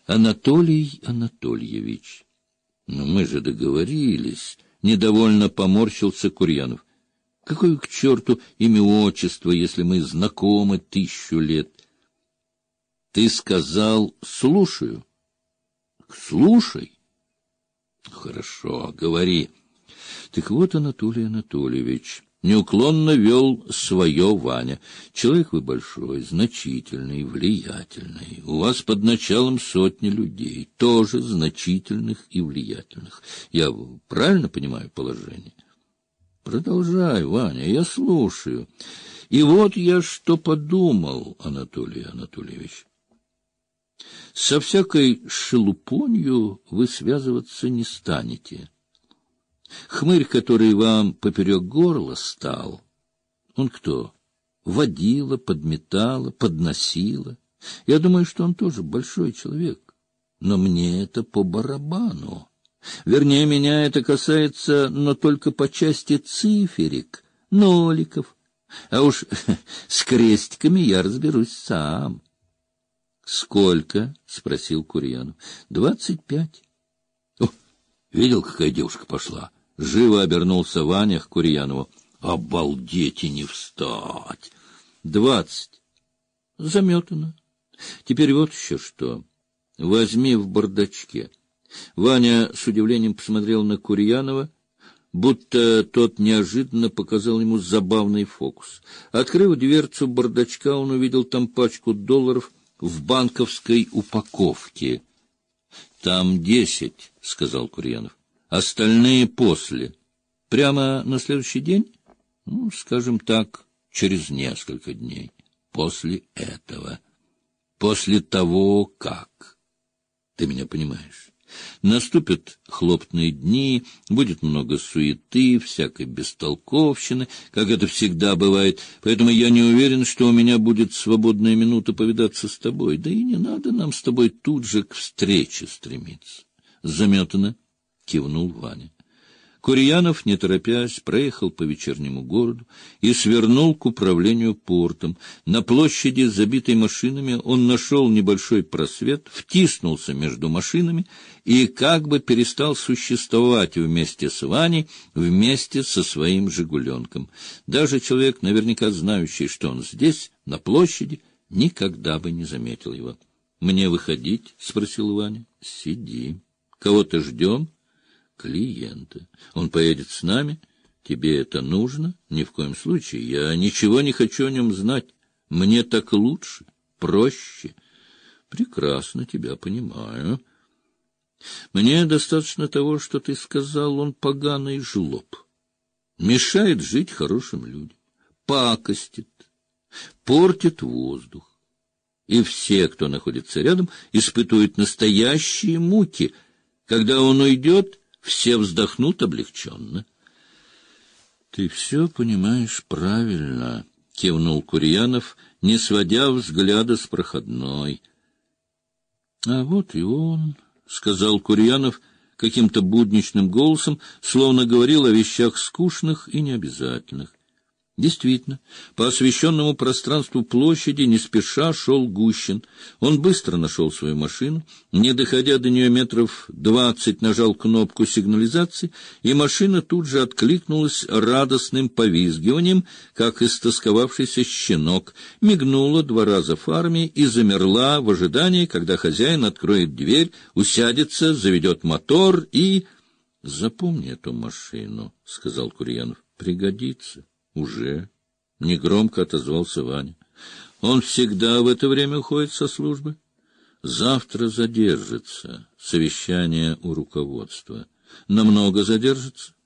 Анатолий Анатольевич. Но мы же договорились. Недовольно поморщился Курьянов. Какое к черту имя-отчество, если мы знакомы 1000 лет? Ты сказал «слушаю». Слушай. Хорошо, говори. Так вот, Анатолий Анатольевич, неуклонно вел свое Ваня. Человек вы большой, значительный, влиятельный. У вас под началом сотни людей, тоже значительных и влиятельных. Я правильно понимаю положение? Продолжай, Ваня, я слушаю. И вот я что подумал, Анатолий Анатольевич. Со всякой шелупонью вы связываться не станете. Хмырь, который вам поперек горла стал, он кто? Водила, подметала, подносила. Я думаю, что он тоже большой человек. Но мне это по барабану. Вернее, меня это касается, но только по части циферек, ноликов. А уж с крестиками я разберусь сам. — Сколько? — спросил Курьянов. — 25. — О, видел, какая девушка пошла? Живо обернулся Ваня к Курьянову. — Обалдеть и не встать! 20. Заметано. Теперь вот еще что. Возьми в бардачке. Ваня с удивлением посмотрел на Курьянова, будто тот неожиданно показал ему забавный фокус. Открыв дверцу бардачка, он увидел там пачку долларов в банковской упаковке. — Там 10, — сказал Курьянов. — Остальные после. Прямо на следующий день? Ну, скажем так, через несколько дней. После этого. После того, как. Ты меня понимаешь? Наступят хлопотные дни, будет много суеты, всякой бестолковщины, как это всегда бывает, поэтому я не уверен, что у меня будет свободная минута повидаться с тобой. Да и не надо нам с тобой тут же к встрече стремиться. Заметано, кивнул Ваня. Курьянов, не торопясь, проехал по вечернему городу и свернул к управлению портом. На площади, забитой машинами, он нашел небольшой просвет, втиснулся между машинами и как бы перестал существовать вместе с Ваней, вместе со своим «Жигуленком». Даже человек, наверняка знающий, что он здесь, на площади, никогда бы не заметил его. — Мне выходить? — спросил Ваня. — Сиди. — Кого-то ждем? Клиента. Он поедет с нами. Тебе это нужно? Ни в коем случае. Я ничего не хочу о нем знать. Мне так лучше, проще. Прекрасно тебя понимаю. Мне достаточно того, что ты сказал, он поганый жлоб. Мешает жить хорошим людям. Пакостит, портит воздух. И все, кто находится рядом, испытывают настоящие муки. Когда он уйдет, все вздохнут облегченно. — Ты все понимаешь правильно, — кивнул Курьянов, не сводя взгляда с проходной. — А вот и он, — сказал Курьянов каким-то будничным голосом, словно говорил о вещах скучных и необязательных. Действительно, по освещенному пространству площади не спеша шел Гущин. Он быстро нашел свою машину, не доходя до нее метров 20, нажал кнопку сигнализации, и машина тут же откликнулась радостным повизгиванием, как истосковавшийся щенок, мигнула 2 раза фарами и замерла в ожидании, когда хозяин откроет дверь, усядется, заведет мотор и... — Запомни эту машину, — сказал Курьянов, — пригодится. — Уже, — негромко отозвался Ваня. — Он всегда в это время уходит со службы. Завтра задержится. Совещание у руководства. Намного задержится?